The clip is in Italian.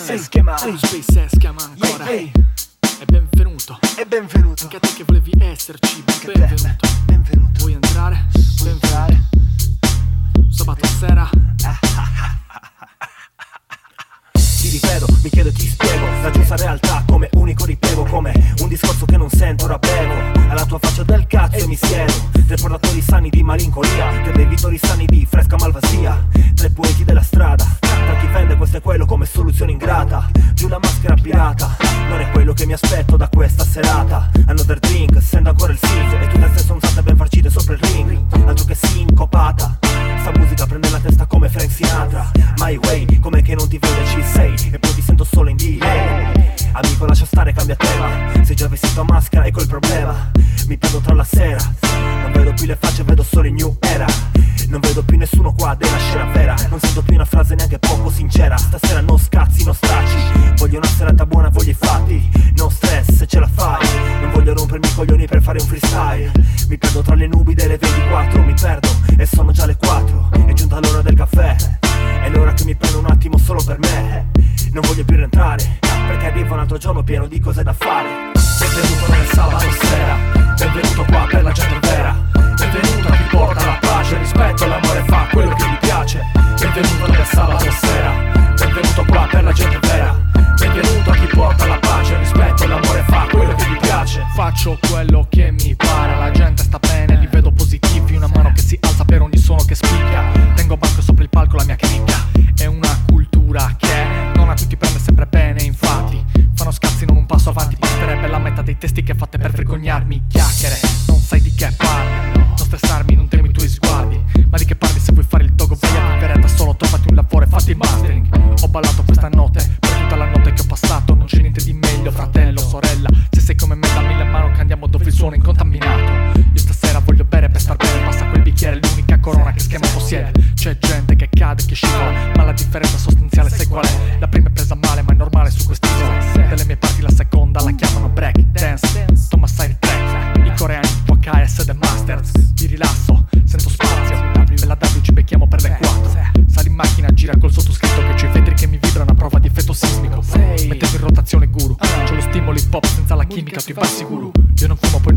SpaceX chiama, SpaceX chiama ancora. Ehi, E benvenuto, e benvenuto. anche a te che volevi esserci. Anche a te. Benvenuto. Benvenuto. Vuoi entrare? Vuoi Benvenuto. entrare? Sabato sera. Ti ripeto, mi chiedo e ti spiego la giusta realtà come unico ripiego, come un discorso che non sento, ora bevo alla tua faccia del cazzo e mi siedo. Tre portatori sani di malinconia, tre bevitori sani di fresca malvasia, tre poeti della strada, tra chi vende questo e quello come soluzione ingrata. Giù la maschera pirata, non è quello che mi aspetto da questa serata. Another drink, sento ancora il synth e tutte ste stronzate ben farcite sopra il ring. Altro che sincopata, sta musica prende la testa come Frank Sinatra. My way, come che non ti vede ci sei e poi ti sento solo in delay. Amico lascia stare, cambia tema, sei già vestito a maschera, ecco il problema. Mi perdo tra la sera, non vedo più le facce, vedo solo in new era. Non vedo più nessuno qua della scena vera, non sento più una frase neanche poco sincera. Stasera no scazzi, no stracci, voglio una serata buona, voglio i fatti. No stress se ce la fai, non voglio rompermi i coglioni per fare un freestyle. Mi perdo tra le nubi delle 24, mi perdo e sono già le 4. È giunta l'ora del caffè, è l'ora che mi prendo un attimo solo per me. Non voglio più rientrare, perché arriva un altro giorno pieno di cose da fare. Benvenuto nel sabato sera, benvenuto qua per la gente vera. Benvenuto a chi porta la pace, il rispetto e l'amore fa quello che gli piace. Benvenuto nel sabato sera, benvenuto qua per la gente vera. Benvenuto a chi porta la pace, il rispetto e l'amore fa quello che gli piace. Faccio quello che mi pare, la gente sta bene, li vedo positivi. Una mano che si alza per ogni suono che spicca. Tengo banco sopra il palco, la mia cricca. È una cultura che non a tutti prende sempre bene, infatti fanno scazzi, non un passo avanti. Basterebbe la metà dei testi che fate per vergognarmi. Chiacchiere, non sai di che parli. Non stressarmi, non temi i tuoi sguardi. Ma di che parli se vuoi fare il dogo? Vai a vivere da solo, trovati un lavoro e fatti il mastering. Ho ballato questa notte, per tutta la notte che ho passato. Non c'è niente di meglio, fratello, sorella. Se sei come me, dammi la mano che andiamo dove il suono è incontaminato. Io stasera voglio bere per star bene. Passa quel bicchiere, l'unica corona che schema possiede. C'è gente che cade, che scivola, ma la differenza sostanziale sai qual è? La prima è presa male, ma è normale su quest'isola. Delle mie parti la seconda la chiamano break dance. Thomas Side Track, i coreani tipo KS The Masters. Mi rilasso, sento spazio, per la W ci becchiamo per le 4. Sali in macchina, gira col sottoscritto che c'ho i vetri che mi vibrano a prova di effetto sismico. Mettevo in rotazione guru, c'ho lo stimolo hip hop senza la chimica, tu vai sicuro. Io non fumo, poi